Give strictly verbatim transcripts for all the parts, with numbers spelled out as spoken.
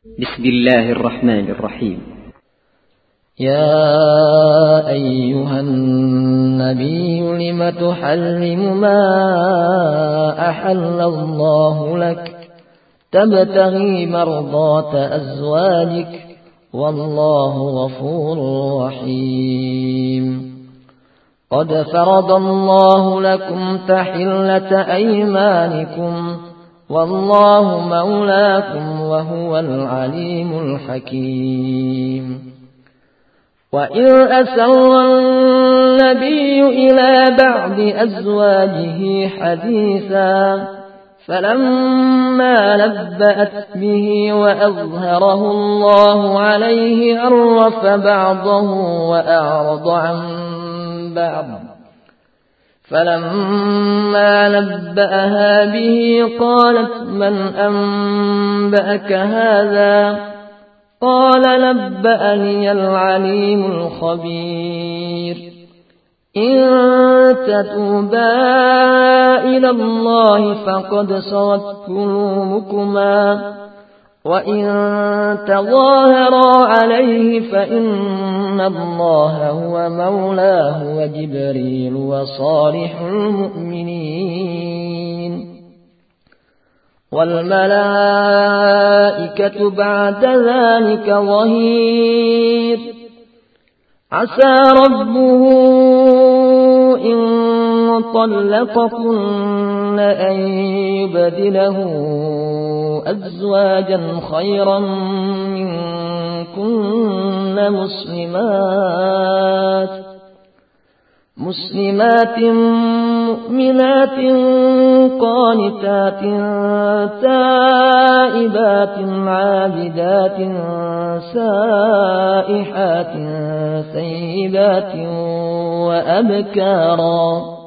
بسم الله الرحمن الرحيم. يا أيها النبي لم تحرم ما أحل الله لك تبتغي مرضات أزواجك والله غفور رحيم. قد فرض الله لكم تحلة أيمانكم والله مولاكم وهو العليم الحكيم. وإذ أسر النبي إلى بعض أزواجه حديثا فلما نبأت به وأظهره الله عليه عرف بعضه وأعرض عن بعض فلما نبأها به قالت من أنبأك هذا قال نبأني العليم الخبير. إن تتوبا إلى الله فقد صغت قلوبكما وإن تظاهرا عليه فإن الله هو مولاه وجبريل وصالح المؤمنين والملائكة بعد ذلك ظهير. عسى ربه إن طلقكن أن يبدله أزواجا خيرا منكن مسلمات مسلمات مؤمنات قانتات تائبات عابدات سائحات ثيبات وأبكارا.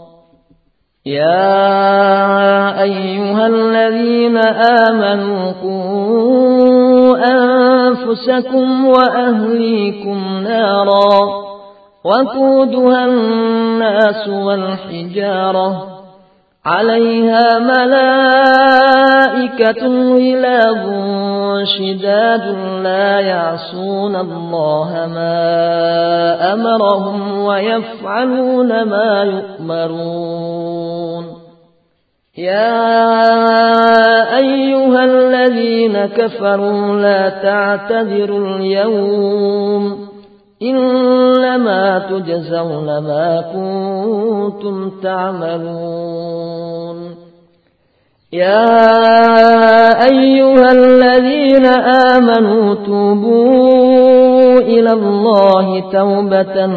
يا أيها الذين آمنوا قوا أنفسكم وأهليكم نارا وقودها الناس والحجارة عليها ملائكة غلاظ شداد لا يعصون الله ما أمرهم ويفعلون ما يؤمرون. يا أيها الذين كفروا لا تعتذروا اليوم إنما تجزون ما كنتم تعملون. يا أيها الذين آمنوا توبوا إلى الله توبة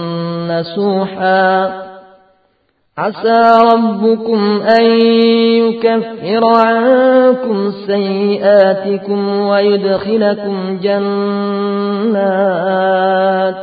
نصوحا عسى ربكم أن يكفر عنكم سيئاتكم ويدخلكم جنات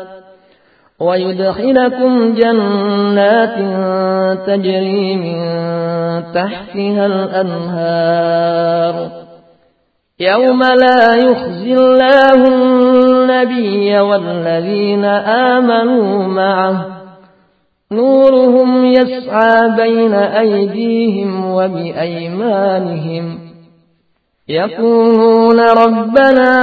ويدخلكم جنات تجري من تحتها الأنهار يوم لا يخزي الله النبي والذين آمنوا معه نورهم يسعى بين أيديهم وبأيمانهم يقولون ربنا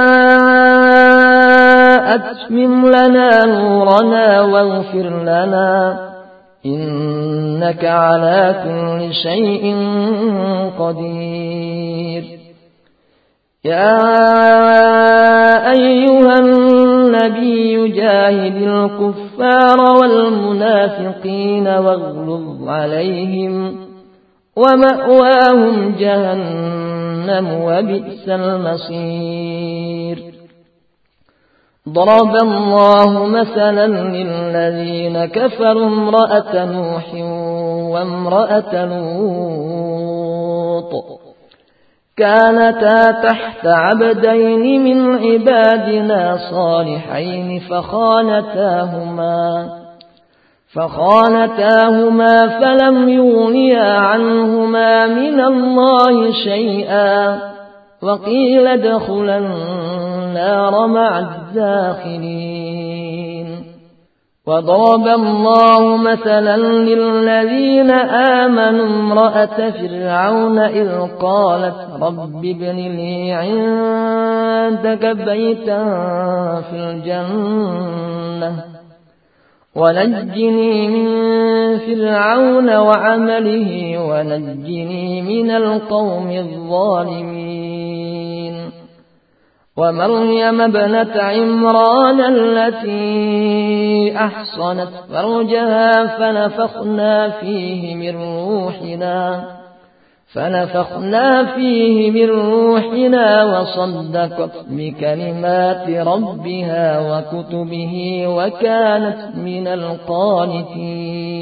أتمم لنا نورنا واغفر لنا إنك على كل شيء قدير. يا أيها النبي جاهد الكفار والمنافقين واغلظ عليهم ومأواهم جهنم وبئس المصير. ضرب الله مثلا للذين كفروا امرأة نوح وامرأة لوط كانتا تحت عبدين من عبادنا صالحين فخانتاهما فخانتاهما فلم يغنيا عنهما من الله شيئا وقيل ادخلا النار مع الداخلين. وضرب الله مثلا للذين آمنوا امرأة فرعون إذ قالت رب ابن لي عندك عندك بيتا في الجنة ونجني من فرعون وعمله ونجني من القوم الظالمين ومريم ابنة عمران التي أحصنت فرجها فنفخنا فيه من روحنا فنفخنا فيه من روحنا وصدقت بكلمات ربها وكتبه وكانت من القانتين